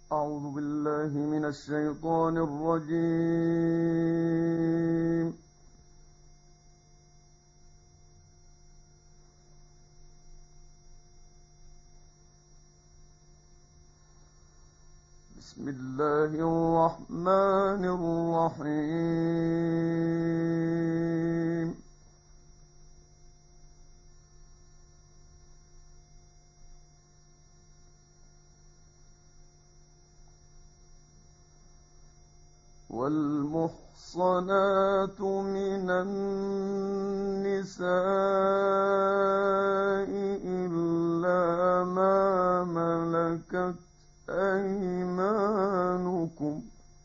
أعوذ بالله من الشيطان الرجيم. بسم الله الرحمن الرحيم. والمحصنات من النساء إلا ما ملكت أيمانكم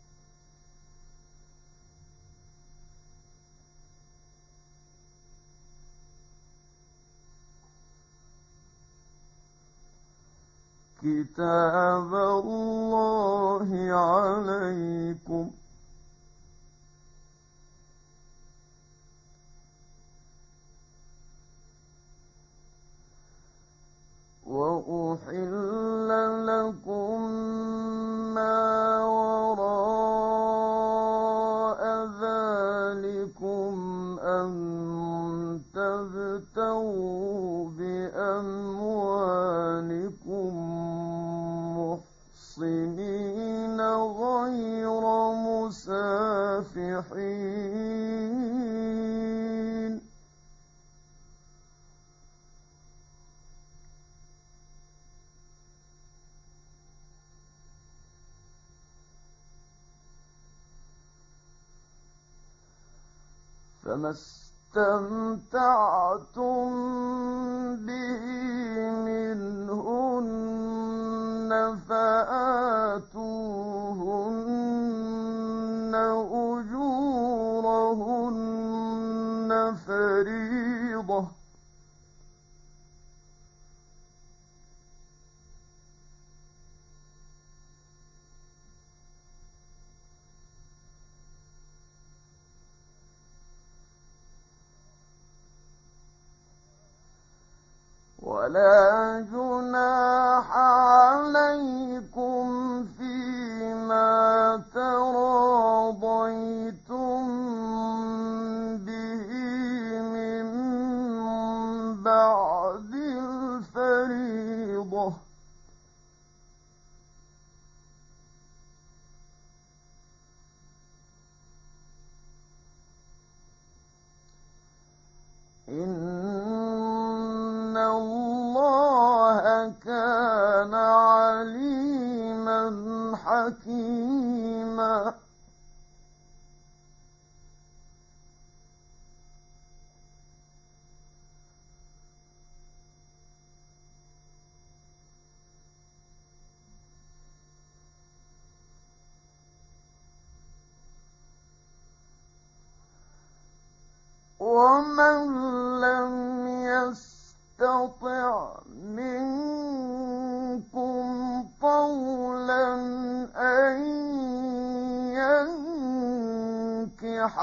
كتاب الله عليكم. وأحل لكم ما وراء ذلكم أن تبتغوا بأموالكم محصنين غير مسافحين. فما استمتعتم به منهن فآتوهن أجورهن فريضة. ولا جناح عليكم فيما تراضيتم به من بعد الفريضة. إن الله كان عليما حكيما. ومن لم يستطع منكم طولا أن ينكح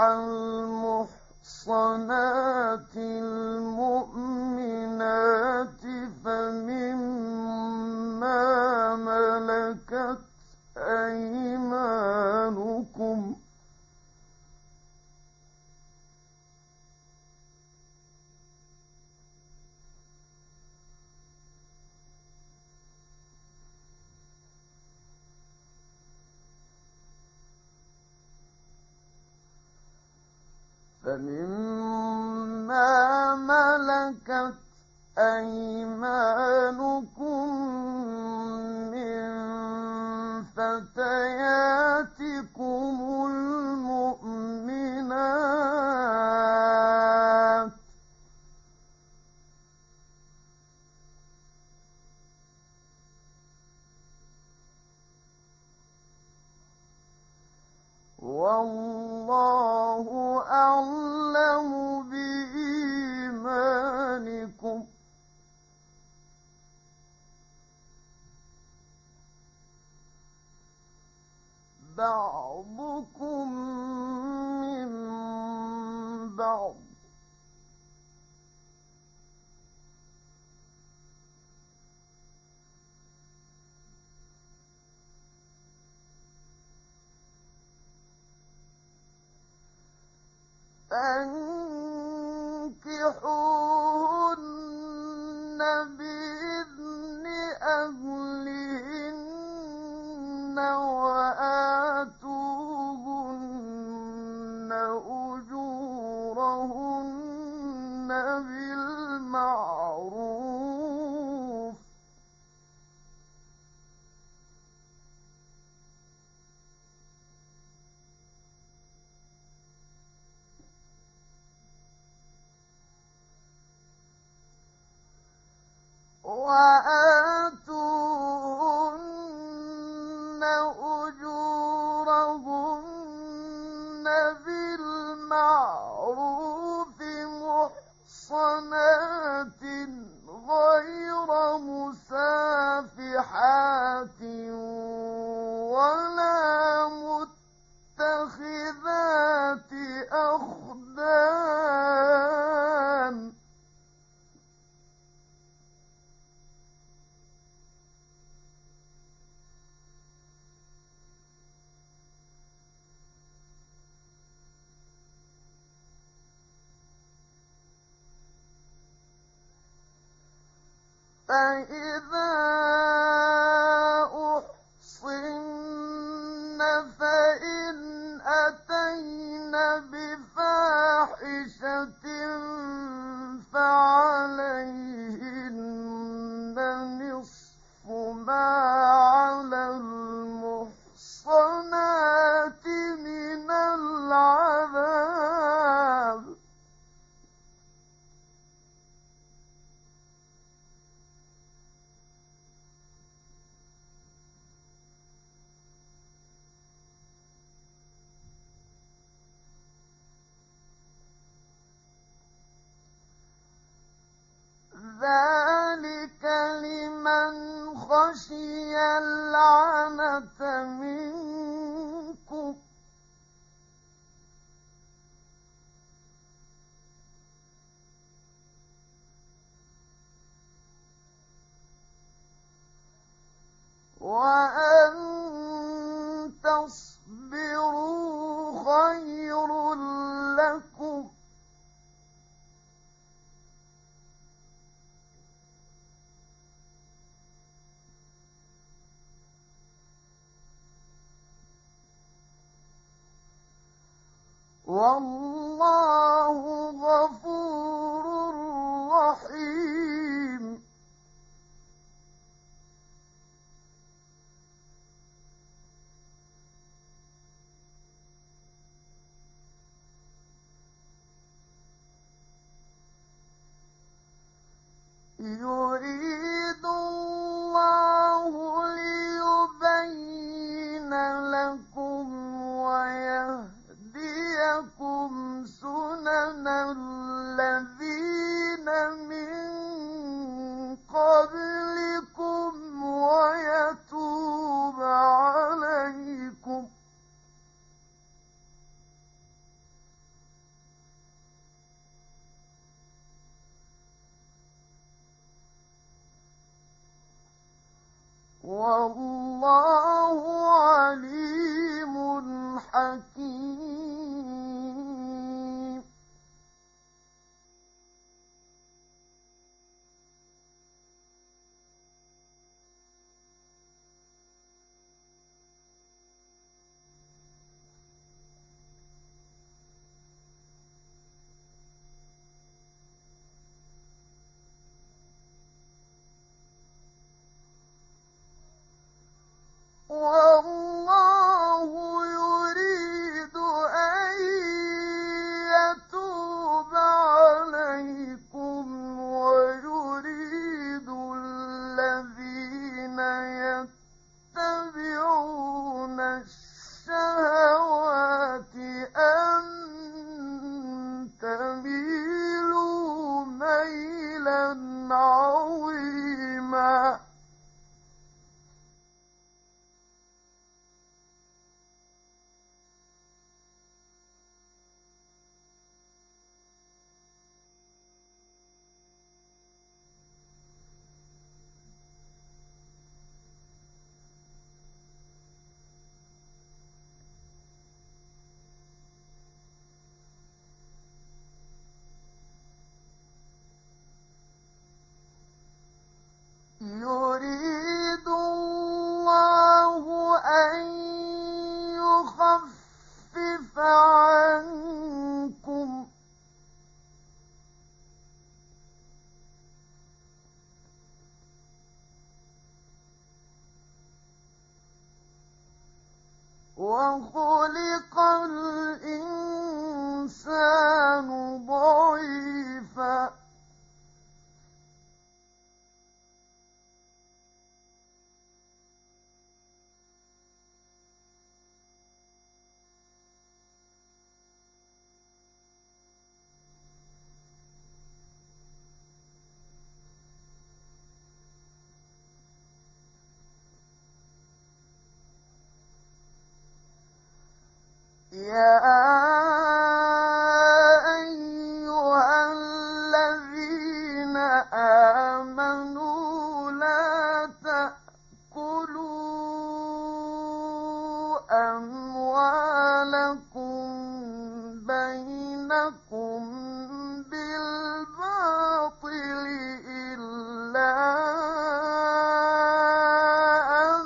المحصنات المؤمنات فمما ملكت أيمانكم من فتياتكم المؤمنات والله أعلم بإيمانكم. بعضكم من بعض فانكحوهن بإذن أهلهن وآتوهن أجورهن بالمعروف وآتوهن أجورهن بالمعروف محصنات غير مسافحات ولا متخذات أخدان فإذا أحصن فإن أتين بفاحشة فعليهن نصف ما على المحصنات من العذاب ذلك لمن خشي العنة منكم وأن تصبروا خير لكم والله غفور رحيم يريد الله ليبين لكم ويهديكم سنن الذين من قبلكم ويتوب عليكم والله عليم حكيم أن يخفف عنكم وخلق الإنسان ضعيفا يا أيها الذين آمنوا لا تأكلوا أموالكم بينكم بالباطل إلا أن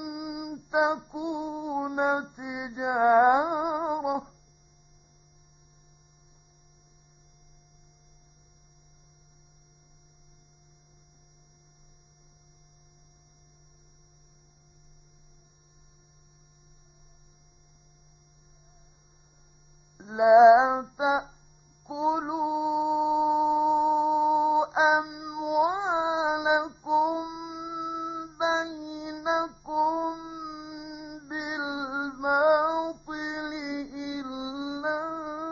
تكون تجارة لا تأكلوا أموالكم بينكم بالباطل إلا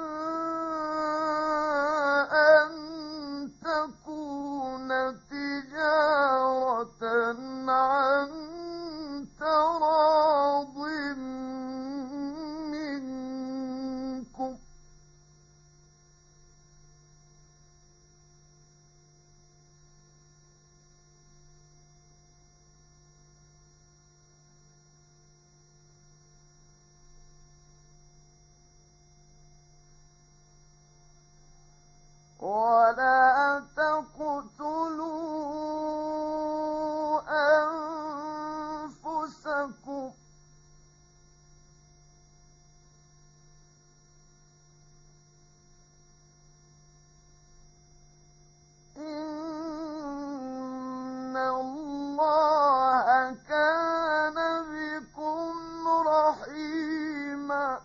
أن تكون تجارة عن تراض منكم ولا تقتلوا أنفسكم إن الله كان بكم رحيما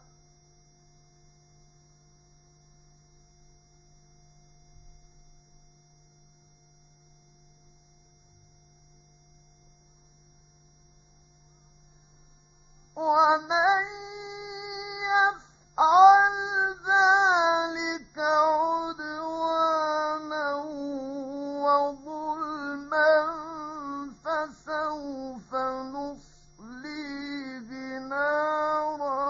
ومن يفعل ذلك عدوانا وظلما فسوف نصليه نارا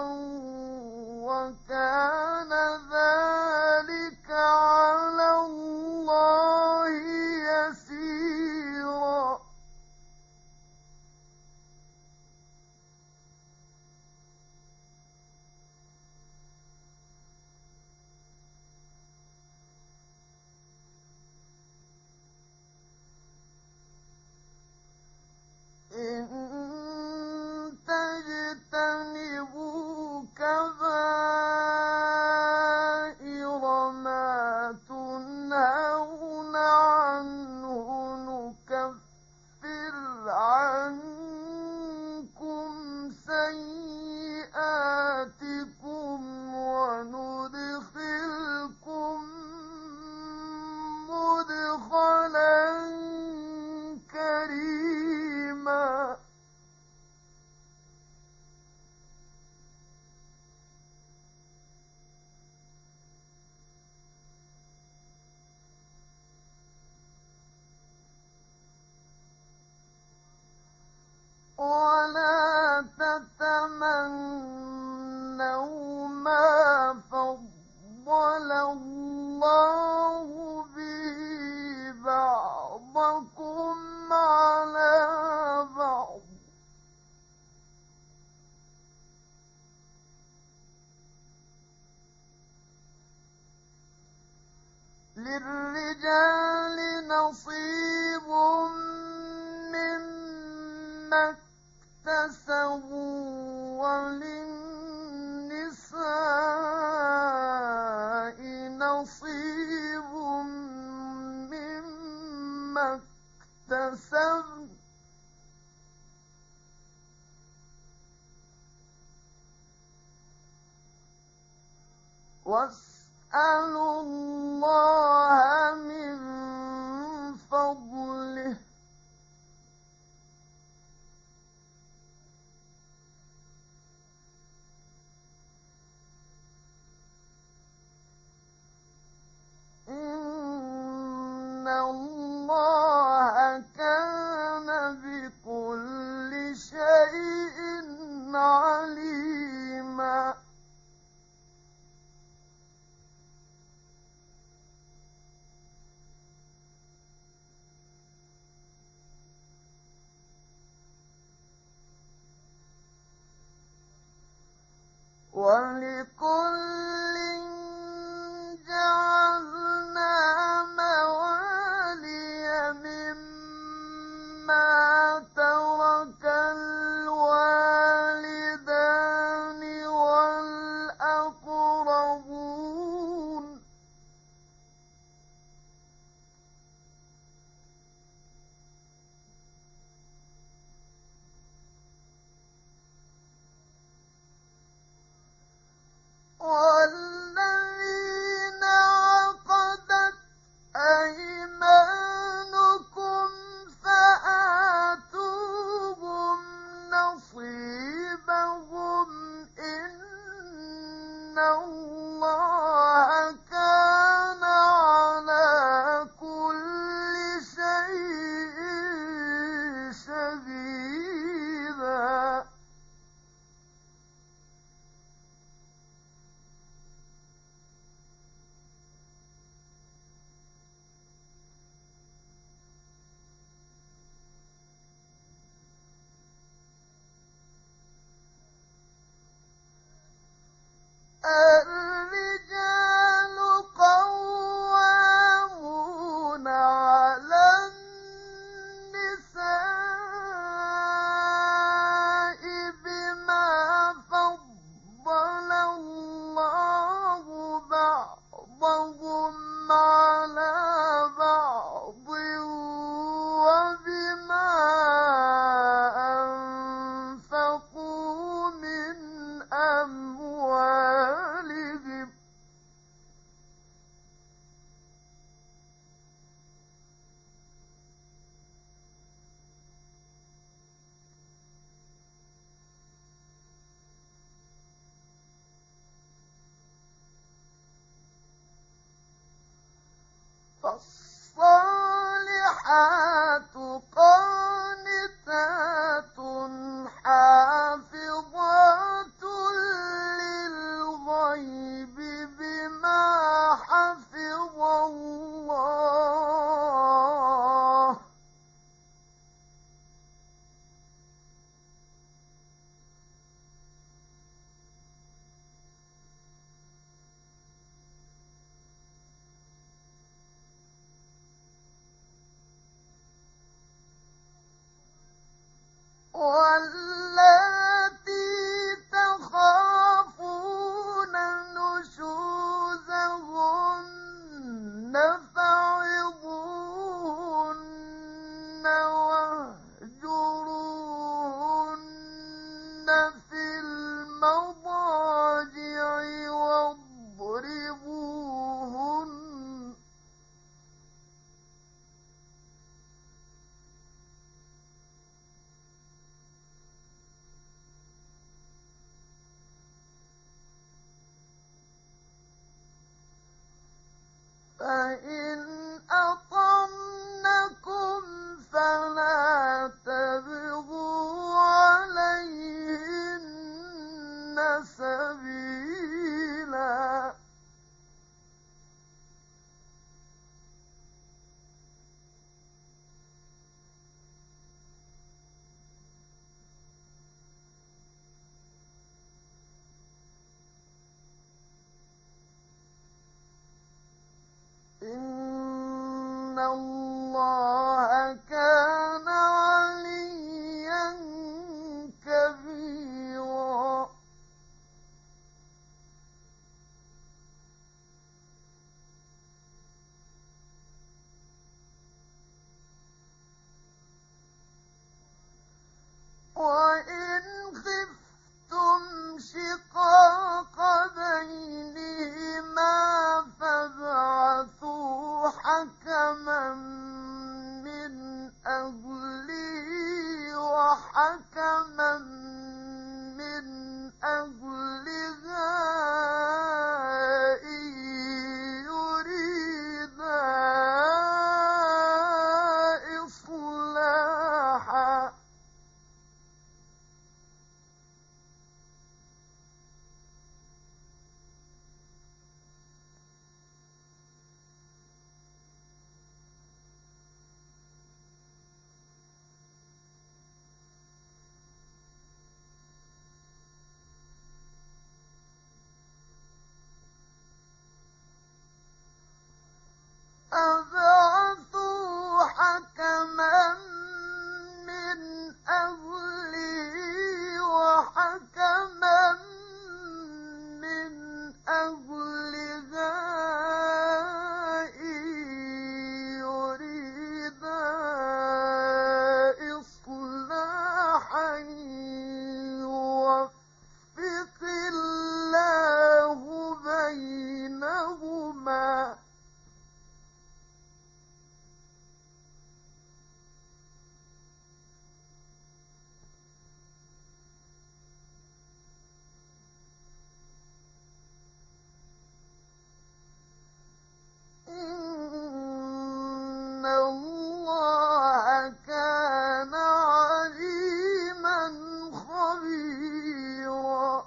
وكان ذلك على الله يسيرا إن تجتنبوا كبائر ما تنهون عنه نكفر عنكم سيئاتكم وندخلكم مدخلا كريما ولا تتمنوا ما فضل الله به بعضكم على بعض للرجال نصيب مما اكتسبوا اكتسبوا وللنساء نصيب مما اكتسبن واسألوا الله من فضله إن الله كان بكل شيء عليما ولكل جعلنا موالي مما ترك الوالدان والأقربون والذين عقدت أيمانكم فآتوهم نصيبهم إن الله كان على كل شيء شهيدا الرجال قوامون على النساء بما فضل الله بعضهم على بعض وبما أنفقوا من أموالهم فالصالحات قانتات حافظات للغيب بما حفظ الله واللاتي تخافون نشوزهن فعظوهن واهجروهن في المضاجع واضربوهن فإن أطعنكم فلا تبغوا عليهن سبيلا إن الله كان عليا كبيرا أهلها إن يريدا إصلاحا أبعثوا حكما من أهله وحكما من أهلها إن يريدا إصلاحا يوفق الله بينهما إن الله كان عليما خبيرا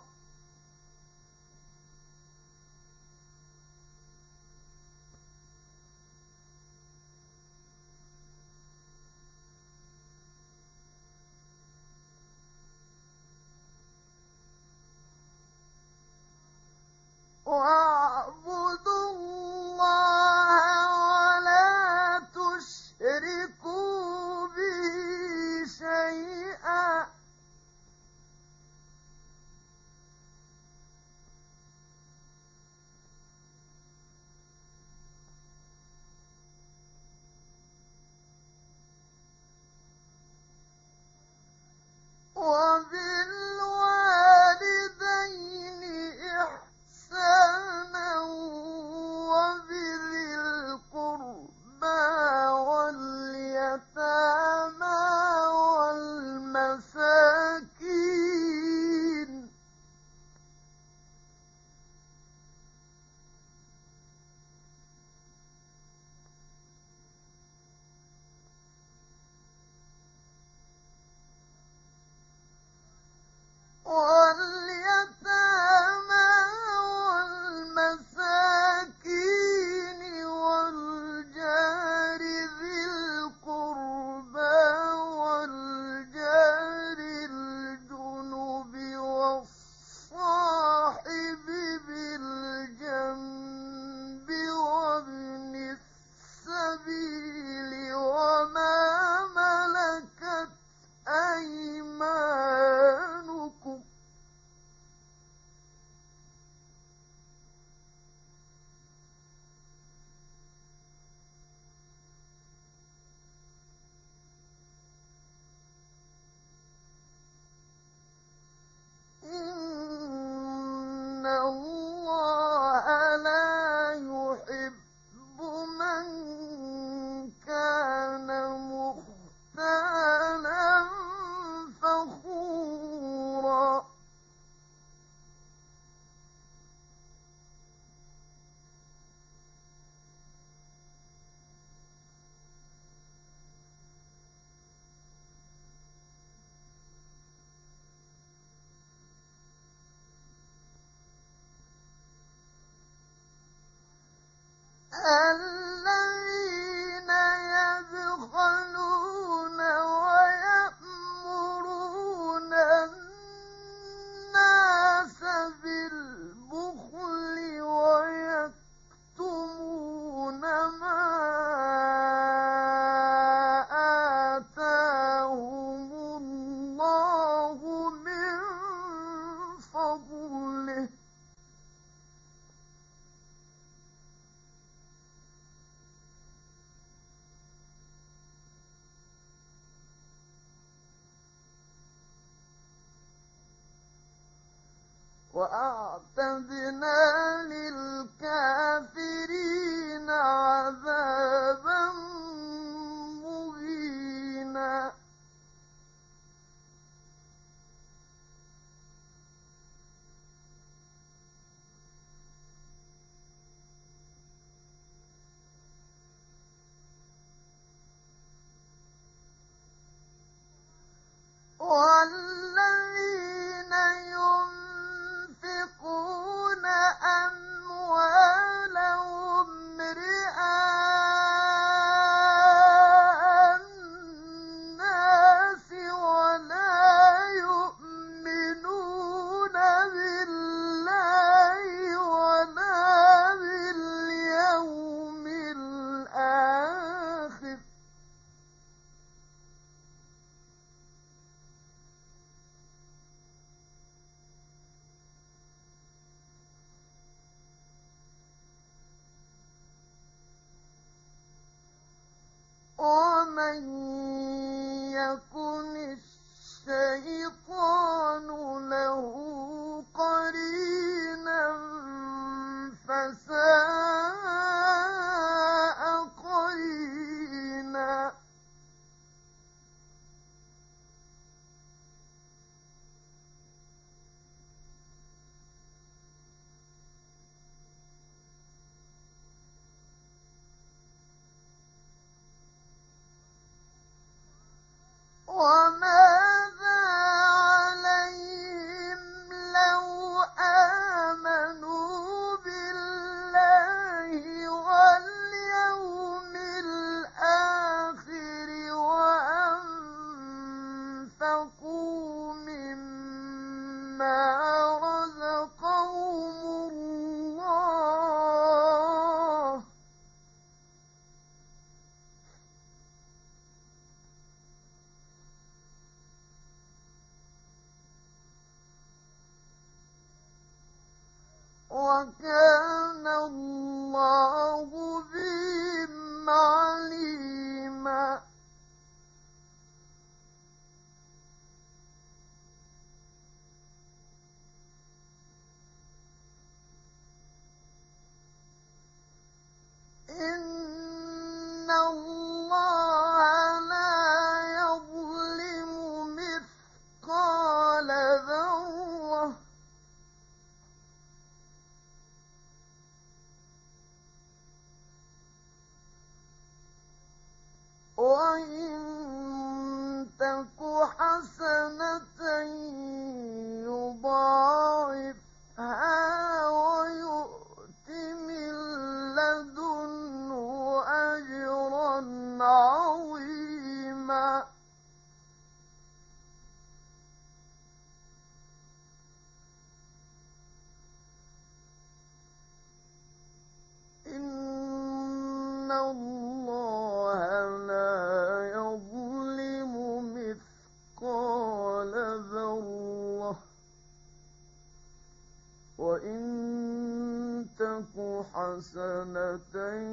واعبدوا الله ولا تشركوا به شيئا وبالوالدين إحسانا وبذي القربى واليتامى والمساكين والجار ذي القربى والجار الجنب والصاحب بالجنب وابن السبيل وما ملكت أيمانكم إن الله لا يحب من كان مختالا فخورا الذين يبخلون ويأمرون الناس بالبخل ويكتمون ما آتاهم الله من فضله وأعتدنا للكافرين عذابا مهينا. والذين ينفقون أموالهم رئاء الناس ولا يؤمنون بالله ولا باليوم الآخر ومن يكن الشيطان له قرينا فساء قرينا وماذا عليهم لو آمنوا بالله واليوم الآخر وأنفقوا مما رزقهم الله وكان الله بهم عليما إن الله لا يظلم مثقال ذرة وإن تك حسنة يضاعفها ويؤت من لدنه أجرا عظيما إن الله لا يظلم مثقال ذرة وإن تك حسنة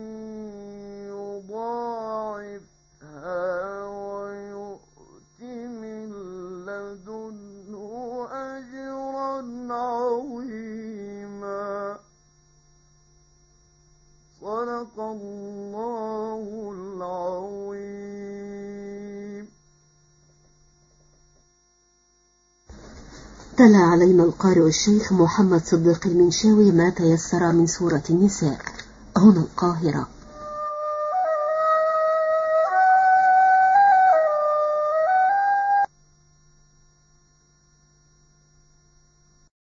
يضاعفها ويؤت من لدنه أجرا عظيما صدق الله العظيم. تلا علينا القارئ الشيخ محمد صديق المنشاوي ما تيسر من سورة النساء هنا القاهرة.